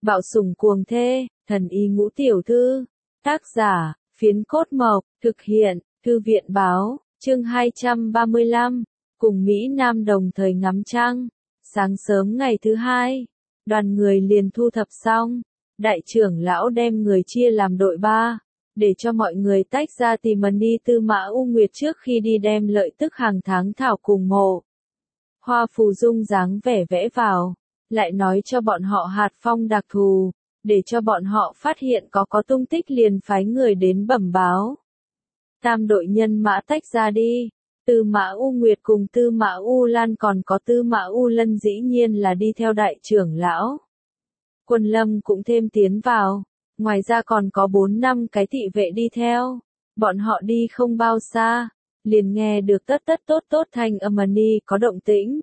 Bạo sủng cuồng thê, thần y ngũ tiểu thư. Tác giả, Phiến Cốt Mộc, thực hiện, Thư viện báo, chương 235, cùng Mỹ Nam đồng thời ngắm trăng. Sáng sớm ngày thứ hai, đoàn người liền thu thập xong, đại trưởng lão đem người chia làm đội 3, để cho mọi người tách ra tìm đi Tư Mã U Nguyệt trước khi đi đem lợi tức hàng tháng thảo cùng mộ. Hoa phù dung dáng vẻ vẽ vào, lại nói cho bọn họ hạt phong đặc thù, để cho bọn họ phát hiện có tung tích liền phái người đến bẩm báo. Tam đội nhân mã tách ra đi, Tư Mã U Nguyệt cùng Tư Mã U Lan còn có Tư Mã U Lân dĩ nhiên là đi theo đại trưởng lão. Quân Lâm cũng thêm tiến vào, ngoài ra còn có 4-5 cái thị vệ đi theo. Bọn họ đi không bao xa, liền nghe được tất tốt thanh âm ni có động tĩnh.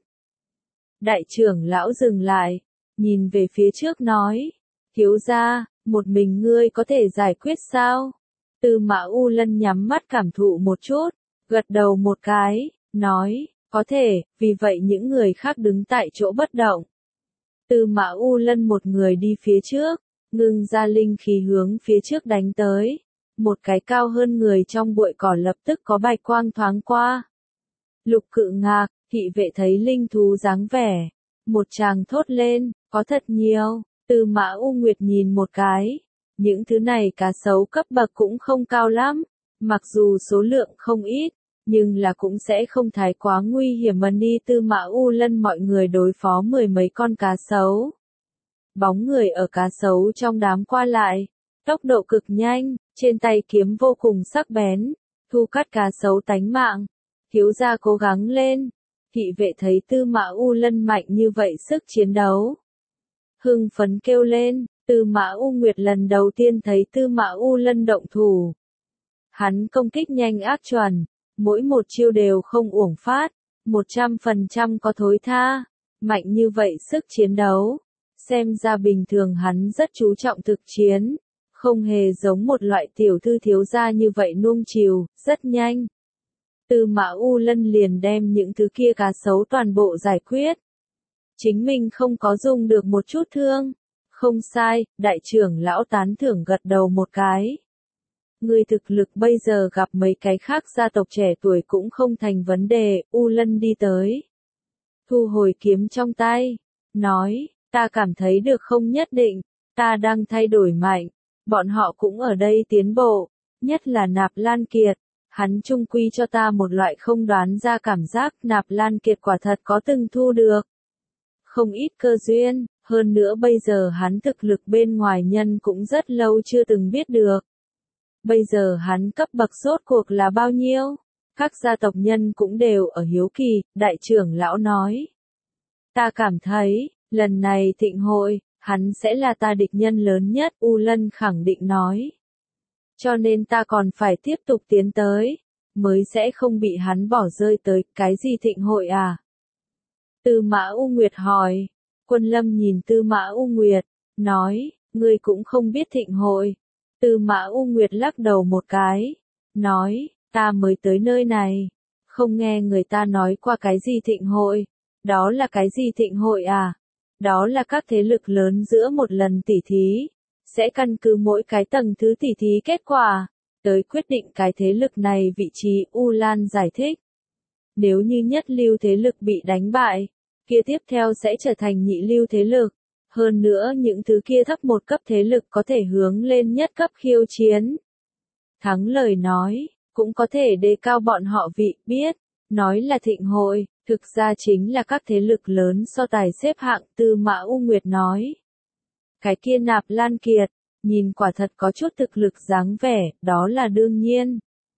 Đại trưởng lão dừng lại, nhìn về phía trước nói, thiếu gia, một mình ngươi có thể giải quyết sao? Tư Mã U Lân nhắm mắt cảm thụ một chút, gật đầu một cái, nói, có thể, vì vậy những người khác đứng tại chỗ bất động. Tư Mã U Lân một người đi phía trước, ngưng ra linh khí hướng phía trước đánh tới. Một cái cao hơn người trong bụi cỏ lập tức có bạch quang thoáng qua. Lục Cự Ngạc, thị vệ thấy linh thú dáng vẻ, một tràng thốt lên, có thật nhiều. Tư Mã U Nguyệt nhìn một cái, những thứ này cá sấu cấp bậc cũng không cao lắm, mặc dù số lượng không ít, nhưng là cũng sẽ không thái quá nguy hiểm mà đi Tư Mã U Lân mọi người đối phó 10 mấy con cá sấu. Bóng người ở cá sấu trong đám qua lại, tốc độ cực nhanh, trên tay kiếm vô cùng sắc bén, thu cắt cá sấu tánh mạng. Thiếu gia cố gắng lên. Thị vệ thấy Tư Mã U Lân mạnh như vậy sức chiến đấu, hưng phấn kêu lên. Tư Mã U Nguyệt lần đầu tiên thấy Tư Mã U Lân động thủ. Hắn công kích nhanh ác chuẩn, mỗi một chiêu đều không uổng phát, 100% có thối tha. Mạnh như vậy sức chiến đấu, xem ra bình thường hắn rất chú trọng thực chiến, không hề giống một loại tiểu thư thiếu gia như vậy nuông chiều, rất nhanh. Tư Mã U Lân liền đem những thứ kia cá sấu toàn bộ giải quyết. Chính mình không có dùng được một chút thương. Không sai, đại trưởng lão tán thưởng gật đầu một cái. Người thực lực bây giờ gặp mấy cái khác gia tộc trẻ tuổi cũng không thành vấn đề. U Lân đi tới, thu hồi kiếm trong tay, nói, ta cảm thấy được không nhất định, ta đang thay đổi mạnh, bọn họ cũng ở đây tiến bộ, nhất là Nạp Lan Kiệt, hắn chung quy cho ta một loại không đoán ra cảm giác. Nạp Lan Kiệt quả thật có từng thu được không ít cơ duyên, hơn nữa bây giờ hắn thực lực bên ngoài nhân cũng rất lâu chưa từng biết được. Bây giờ hắn cấp bậc rốt cuộc là bao nhiêu? Các gia tộc nhân cũng đều ở hiếu kỳ. Đại trưởng lão nói, ta cảm thấy, lần này thịnh hội, hắn sẽ là ta địch nhân lớn nhất. U Lân khẳng định nói, cho nên ta còn phải tiếp tục tiến tới, mới sẽ không bị hắn bỏ rơi. Tới cái gì thịnh hội à? Tư Mã U Nguyệt hỏi. Quân Lâm nhìn Tư Mã U Nguyệt, nói, ngươi cũng không biết thịnh hội. Tư Mã U Nguyệt lắc đầu một cái, nói, ta mới tới nơi này, không nghe người ta nói qua cái gì thịnh hội. Đó là cái gì thịnh hội à? Đó là các thế lực lớn giữa một lần tỉ thí, sẽ căn cứ mỗi cái tầng thứ tỉ thí kết quả, tới quyết định cái thế lực này vị trí. U Lan giải thích, nếu như nhất lưu thế lực bị đánh bại, kia tiếp theo sẽ trở thành nhị lưu thế lực. Hơn nữa những thứ kia thấp một cấp thế lực có thể hướng lên nhất cấp khiêu chiến. Thắng lời nói, cũng có thể đề cao bọn họ vị. Biết, nói là thịnh hội, thực ra chính là các thế lực lớn so tài xếp hạng. Tư Mã U Nguyệt nói, cái kia Nạp Lan Kiệt, nhìn quả thật có chút thực lực dáng vẻ, đó là đương nhiên.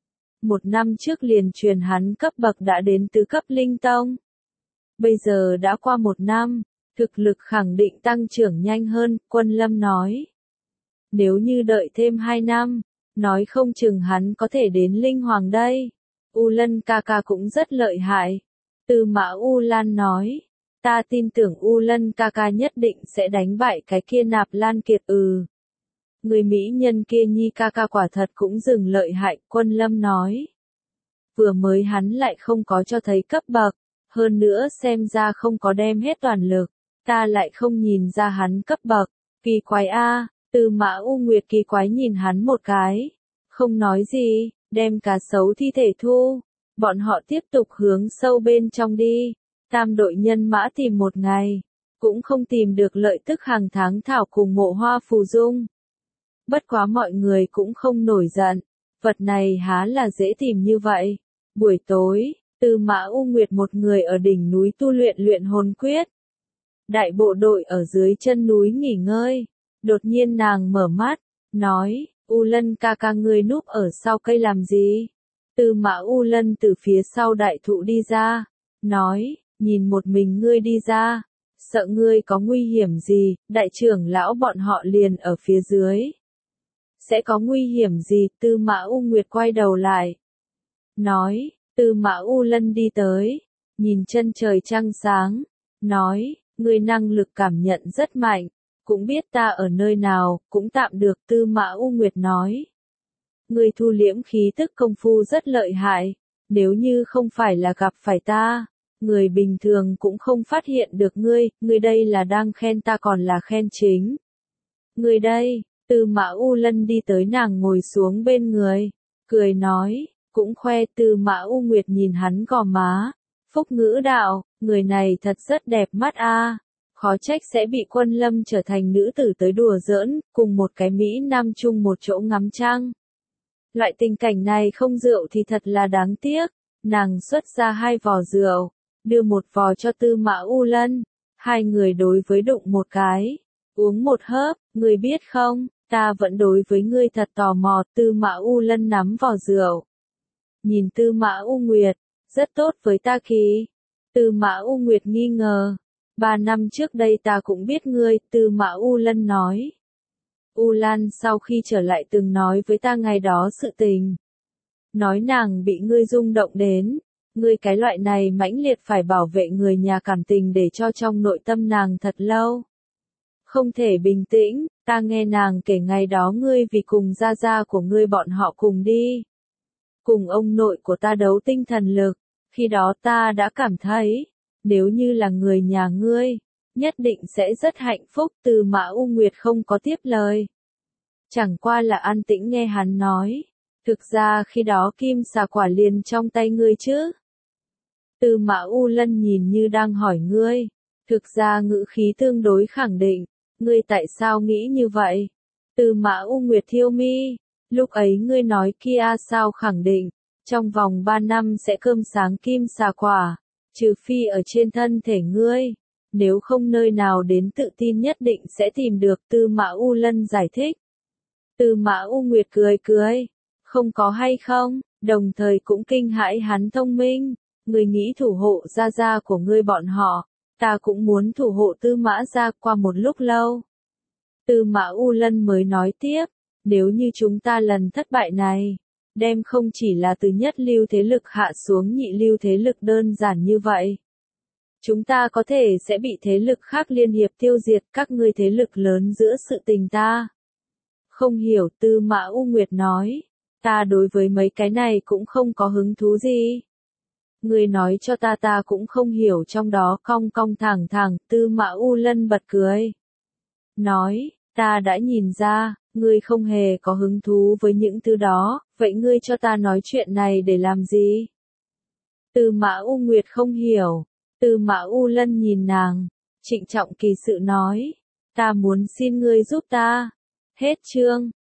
1 năm trước liền truyền hắn cấp bậc đã đến tứ cấp linh tông. Bây giờ đã qua 1 năm, thực lực khẳng định tăng trưởng nhanh hơn. Quân Lâm nói, nếu như đợi thêm 2 năm, nói không chừng hắn có thể đến linh hoàng đây. U Lân ca ca cũng rất lợi hại. Tư Mã U Lan nói, ta tin tưởng U Lân ca ca nhất định sẽ đánh bại cái kia Nạp Lan Kiệt. Người mỹ nhân kia nhi ca ca quả thật cũng dừng lợi hại. Quân Lâm nói, vừa mới hắn lại không có cho thấy cấp bậc, hơn nữa xem ra không có đem hết toàn lực, ta lại không nhìn ra hắn cấp bậc, Kỳ quái a, Tư Mã U Nguyệt kỳ quái nhìn hắn một cái, không nói gì, đem cá sấu thi thể thu. Bọn họ tiếp tục hướng sâu bên trong đi, tam đội nhân mã tìm một ngày, cũng không tìm được lợi tức hàng tháng thảo cùng mộ hoa phù dung. Bất quá mọi người cũng không nổi giận, vật này há là dễ tìm như vậy. Buổi tối, Tư Mã U Nguyệt một người ở đỉnh núi tu luyện luyện hồn quyết. Đại bộ đội ở dưới chân núi nghỉ ngơi, đột nhiên nàng mở mắt, nói, U Lân ca ca ngươi núp ở sau cây làm gì? Tư Mã U Lân từ phía sau đại thụ đi ra, nói, nhìn một mình ngươi đi ra, sợ ngươi có nguy hiểm gì, đại trưởng lão bọn họ liền ở phía dưới. Sẽ có nguy hiểm gì? Tư Mã U Nguyệt quay đầu lại, nói, Tư Mã U Lân đi tới, nhìn chân trời trăng sáng, nói, ngươi năng lực cảm nhận rất mạnh, cũng biết ta ở nơi nào, cũng tạm được. Tư Mã U Nguyệt nói, ngươi thu liễm khí tức công phu rất lợi hại, nếu như không phải là gặp phải ta, người bình thường cũng không phát hiện được ngươi đây là đang khen ta còn là khen chính. Ngươi đây, Tư Mã U Lân đi tới nàng ngồi xuống bên người, cười nói, cũng khoe. Tư Mã U Nguyệt nhìn hắn gò má, phúc ngữ đạo, người này thật rất đẹp mắt a, khó trách sẽ bị Quân Lâm trở thành nữ tử tới đùa giỡn, cùng một cái Mỹ Nam chung một chỗ ngắm trăng. Loại tình cảnh này không rượu thì thật là đáng tiếc. Nàng xuất ra 2 vò rượu, đưa một vò cho Tư Mã U Lân, hai người đối với đụng một cái, uống một hớp. Ngươi biết không, ta vẫn đối với ngươi thật tò mò. Tư Mã U Lân nắm vò rượu, nhìn Tư Mã U Nguyệt, rất tốt với ta khí. Tư Mã U Nguyệt nghi ngờ, 3 năm trước đây ta cũng biết ngươi. Tư Mã U Lân nói, U Lan sau khi trở lại từng nói với ta ngày đó sự tình. Nói nàng bị ngươi rung động đến, ngươi cái loại này mãnh liệt phải bảo vệ người nhà cảm tình để cho trong nội tâm nàng thật lâu. Không thể bình tĩnh, ta nghe nàng kể ngày đó ngươi vì cùng gia gia của ngươi bọn họ cùng đi. Cùng ông nội của ta đấu tinh thần lực, khi đó ta đã cảm thấy, nếu như là người nhà ngươi, nhất định sẽ rất hạnh phúc. Tư Mã U Nguyệt không có tiếp lời, chẳng qua là an tĩnh nghe hắn nói, thực ra khi đó kim xà quả liền trong tay ngươi chứ. Tư Mã U Lân nhìn như đang hỏi ngươi, thực ra ngữ khí tương đối khẳng định, ngươi tại sao nghĩ như vậy? Tư Mã U Nguyệt thiêu mi, lúc ấy ngươi nói kia sao khẳng định, trong vòng 3 năm sẽ cơm sáng kim xà quả, trừ phi ở trên thân thể ngươi, nếu không nơi nào đến tự tin nhất định sẽ tìm được. Tư Mã U Lân giải thích. Tư Mã U Nguyệt cười cười, không có hay không, đồng thời cũng kinh hãi hắn thông minh. Ngươi nghĩ thủ hộ gia gia của ngươi bọn họ, ta cũng muốn thủ hộ Tư Mã gia. Qua một lúc lâu, Tư Mã U Lân mới nói tiếp, nếu như chúng ta lần thất bại này, đem không chỉ là từ nhất lưu thế lực hạ xuống nhị lưu thế lực đơn giản như vậy. Chúng ta có thể sẽ bị thế lực khác liên hiệp tiêu diệt. Các ngươi thế lực lớn giữa sự tình ta không hiểu. Tư Mã U Nguyệt nói, ta đối với mấy cái này cũng không có hứng thú gì. Ngươi nói cho ta cũng không hiểu trong đó. Cong cong thẳng thẳng. Tư Mã U Lân bật cười, nói, ta đã nhìn ra, ngươi không hề có hứng thú với những thứ đó, vậy ngươi cho ta nói chuyện này để làm gì? Tư Mã U Nguyệt không hiểu. Tư Mã U Lân nhìn nàng, trịnh trọng kỳ sự nói, ta muốn xin ngươi giúp ta. Hết chương.